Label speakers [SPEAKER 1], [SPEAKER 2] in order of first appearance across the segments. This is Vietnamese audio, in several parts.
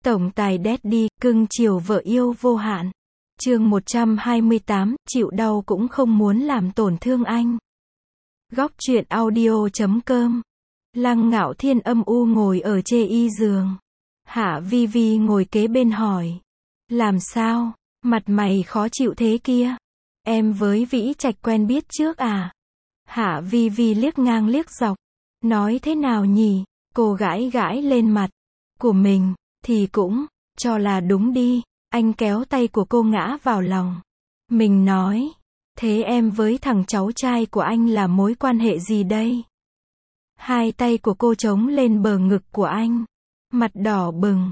[SPEAKER 1] Tổng tài Daddy, cưng chiều vợ yêu vô hạn. Chương 128, chịu đau cũng không muốn làm tổn thương anh. Góc truyện audio.com. Lăng Ngạo Thiên âm u ngồi ở chê giường. Hạ Vi Vi ngồi kế bên hỏi. Làm sao, mặt mày khó chịu thế kia? Em với Vĩ Trạch quen biết trước à? Hạ Vi Vi liếc ngang liếc dọc. Nói thế nào nhỉ? Cô gãi gãi lên mặt của mình, thì cũng, cho là đúng đi. Anh kéo tay của cô ngã vào lòng. Mình nói, thế em với thằng cháu trai của anh là mối quan hệ gì đây? Hai tay của cô chống lên bờ ngực của anh. Mặt đỏ bừng,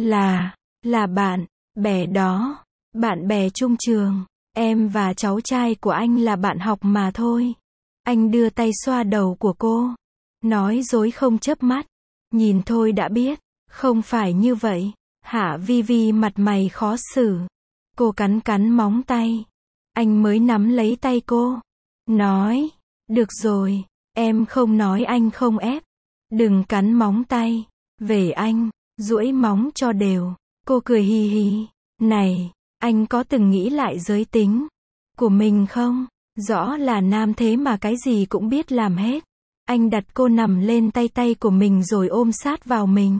[SPEAKER 1] là bạn bè đó, bạn bè chung trường. Em và cháu trai của anh là bạn học mà thôi. Anh đưa tay xoa đầu của cô. Nói dối không chớp mắt. Nhìn thôi đã biết, không phải như vậy. Hạ Vi Vi mặt mày khó xử. Cô cắn cắn móng tay. Anh mới nắm lấy tay cô. Nói, được rồi, em không nói anh không ép. Đừng cắn móng tay. Về anh, duỗi móng cho đều. Cô cười hì hì. Này, anh có từng nghĩ lại giới tính của mình không? Rõ là nam thế mà cái gì cũng biết làm hết. Anh đặt cô nằm lên tay của mình rồi ôm sát vào mình.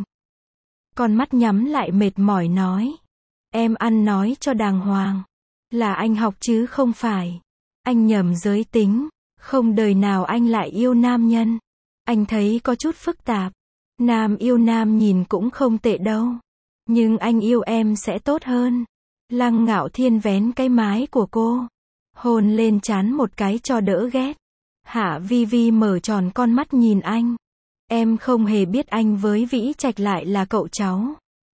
[SPEAKER 1] Con mắt nhắm lại mệt mỏi nói. Em ăn nói cho đàng hoàng. Là anh học chứ không phải. Anh nhầm giới tính. Không đời nào anh lại yêu nam nhân. Anh thấy có chút phức tạp. Nam yêu nam nhìn cũng không tệ đâu. Nhưng anh yêu em sẽ tốt hơn. Lăng Ngạo Thiên vén cái mái của cô. Hôn lên trán một cái cho đỡ ghét. Hạ Vi Vi mở tròn con mắt nhìn anh. Em không hề biết anh với Vĩ Trạch lại là cậu cháu.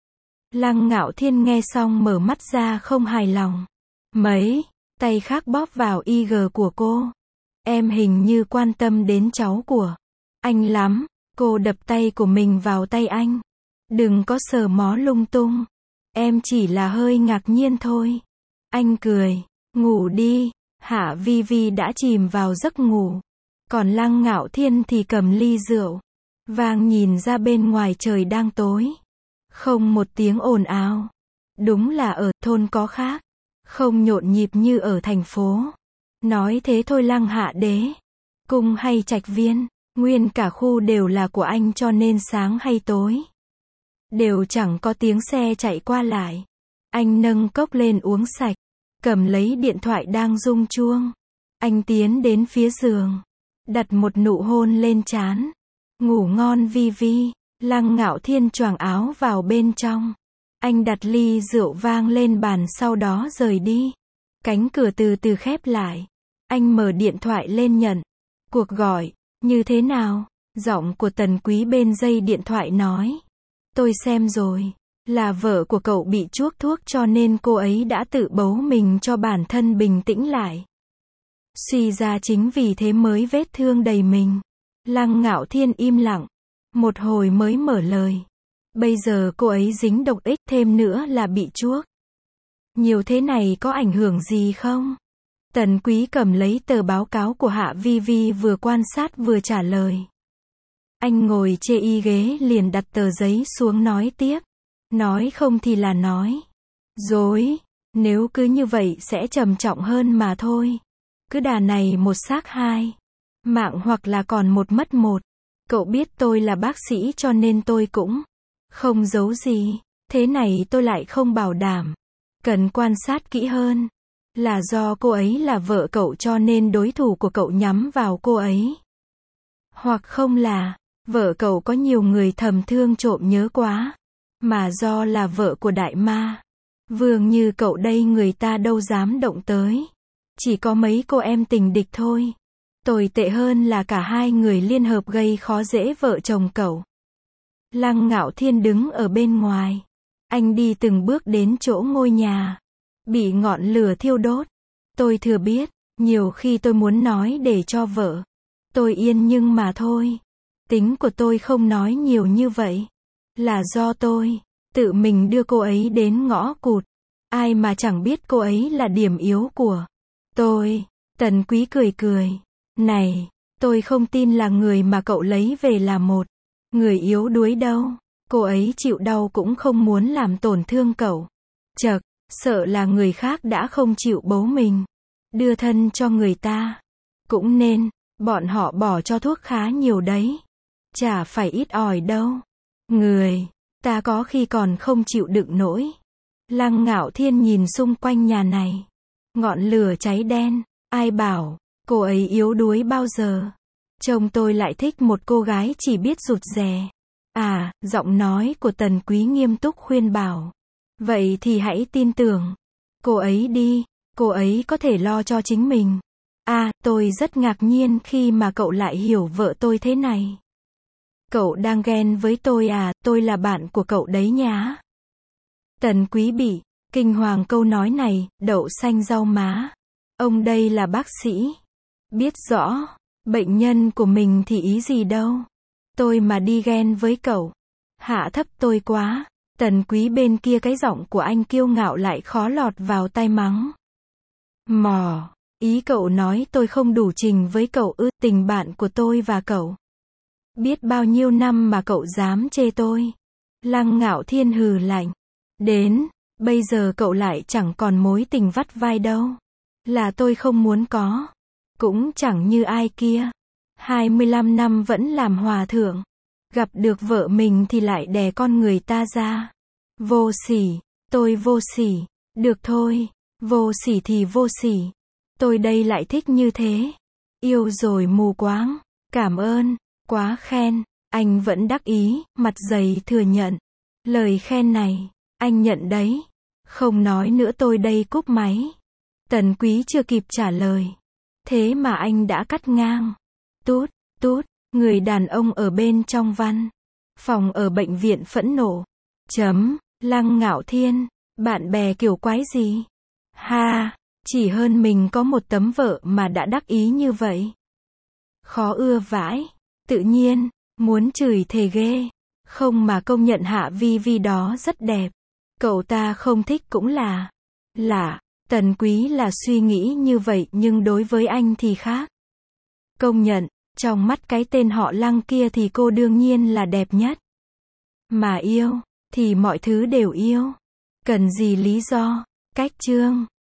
[SPEAKER 1] Lăng Ngạo Thiên nghe xong mở mắt ra không hài lòng. Mấy tay khác bóp vào IG của cô. Em hình như quan tâm đến cháu của anh lắm. Cô đập tay của mình vào tay anh. Đừng có sờ mó lung tung. Em chỉ là hơi ngạc nhiên thôi. Anh cười. Ngủ đi. Hạ Vi Vi đã chìm vào giấc ngủ. Còn Lăng Ngạo Thiên thì cầm ly rượu vang nhìn ra bên ngoài trời đang tối. Không một tiếng ồn ào. Đúng là ở thôn có khác. Không nhộn nhịp như ở thành phố. Nói thế thôi Lăng Hạ Đế. Cung hay Trạch Viên. Nguyên cả khu đều là của anh cho nên sáng hay tối. Đều chẳng có tiếng xe chạy qua lại. Anh nâng cốc lên uống sạch. Cầm lấy điện thoại đang rung chuông. Anh tiến đến phía giường. Đặt một nụ hôn lên trán. Ngủ ngon Vi Vi. Lăng Ngạo Thiên choàng áo vào bên trong. Anh đặt ly rượu vang lên bàn sau đó rời đi. Cánh cửa từ từ khép lại. Anh mở điện thoại lên nhận. Cuộc gọi, như thế nào? Giọng của Tần Quý bên dây điện thoại nói. Tôi xem rồi. Là vợ của cậu bị chuốc thuốc cho nên cô ấy đã tự bấu mình cho bản thân bình tĩnh lại. Suy ra chính vì thế mới vết thương đầy mình. Lăng Ngạo Thiên im lặng. Một hồi mới mở lời. Bây giờ cô ấy dính độc ích thêm nữa là bị chuốc. Nhiều thế này có ảnh hưởng gì không? Tần Quý cầm lấy tờ báo cáo của Hạ Vi Vi vừa quan sát vừa trả lời. Anh ngồi chê ghế liền đặt tờ giấy xuống nói tiếp. Nói không thì là nói dối. Nếu cứ như vậy sẽ trầm trọng hơn mà thôi. Cứ đà này một xác hai mạng hoặc là còn một mất một. Cậu biết tôi là bác sĩ cho nên tôi cũng không giấu gì. Thế này tôi lại không bảo đảm. Cần quan sát kỹ hơn. Là do cô ấy là vợ cậu cho nên đối thủ của cậu nhắm vào cô ấy. Hoặc không là vợ cậu có nhiều người thầm thương trộm nhớ quá. Mà do là vợ của đại ma vương như cậu đây người ta đâu dám động tới. Chỉ có mấy cô em tình địch thôi. Tồi tệ hơn là cả hai người liên hợp gây khó dễ vợ chồng cậu. Lăng Ngạo Thiên đứng ở bên ngoài. Anh đi từng bước đến chỗ ngôi nhà. Bị ngọn lửa thiêu đốt. Tôi thừa biết, nhiều khi tôi muốn nói để cho vợ tôi yên nhưng mà thôi. Tính của tôi không nói nhiều như vậy. Là do tôi tự mình đưa cô ấy đến ngõ cụt. Ai mà chẳng biết cô ấy là điểm yếu của tôi. Tần Quý cười cười. Này, tôi không tin là người mà cậu lấy về là một người yếu đuối đâu. Cô ấy chịu đau cũng không muốn làm tổn thương cậu. Chậc, sợ là người khác đã không chịu bấu mình. Đưa thân cho người ta. Cũng nên, bọn họ bỏ cho thuốc khá nhiều đấy. Chả phải ít ỏi đâu. Người, ta có khi còn không chịu đựng nổi. Lăng Ngạo Thiên nhìn xung quanh nhà này. Ngọn lửa cháy đen, ai bảo, cô ấy yếu đuối bao giờ. Chồng tôi lại thích một cô gái chỉ biết rụt rè. À, giọng nói của Tần Quý nghiêm túc khuyên bảo. Vậy thì hãy tin tưởng cô ấy đi, cô ấy có thể lo cho chính mình. À, tôi rất ngạc nhiên khi mà cậu lại hiểu vợ tôi thế này. Cậu đang ghen với tôi à, tôi là bạn của cậu đấy nhá. Tần Quý bị kinh hoàng câu nói này, đậu xanh rau má. Ông đây là bác sĩ. Biết rõ, bệnh nhân của mình thì ý gì đâu. Tôi mà đi ghen với cậu. Hạ thấp tôi quá. Tần Quý bên kia cái giọng của anh kiêu ngạo lại khó lọt vào tai mắng. Mò, ý cậu nói tôi không đủ trình với cậu ư, tình bạn của tôi và cậu. Biết bao nhiêu năm mà cậu dám chê tôi. Lăng Ngạo Thiên hừ lạnh. Đến, bây giờ cậu lại chẳng còn mối tình vắt vai đâu. Là tôi không muốn có. Cũng chẳng như ai kia. 25 năm vẫn làm hòa thượng. Gặp được vợ mình thì lại đè con người ta ra. Vô sỉ, tôi vô sỉ. Được thôi, vô sỉ thì vô sỉ. Tôi đây lại thích như thế. Yêu rồi mù quáng. Cảm ơn, quá khen. Anh vẫn đắc ý, mặt dày thừa nhận. Lời khen này, anh nhận đấy. Không nói nữa tôi đây cúp máy. Tần Quý chưa kịp trả lời. Thế mà anh đã cắt ngang. Tút, tút, người đàn ông ở bên trong văn phòng ở bệnh viện phẫn nộ. Lăng Ngạo Thiên, bạn bè kiểu quái gì? Ha, chỉ hơn mình có một tấm vợ mà đã đắc ý như vậy. Khó ưa vãi, tự nhiên, muốn chửi thề ghê. Không mà công nhận Hạ Vi Vi đó rất đẹp. Cậu ta không thích cũng là lạ. Tần Quý là suy nghĩ như vậy nhưng đối với anh thì khác. Công nhận, trong mắt cái tên họ Lăng kia thì cô đương nhiên là đẹp nhất. Mà yêu, thì mọi thứ đều yêu. Cần gì lý do, cách chương.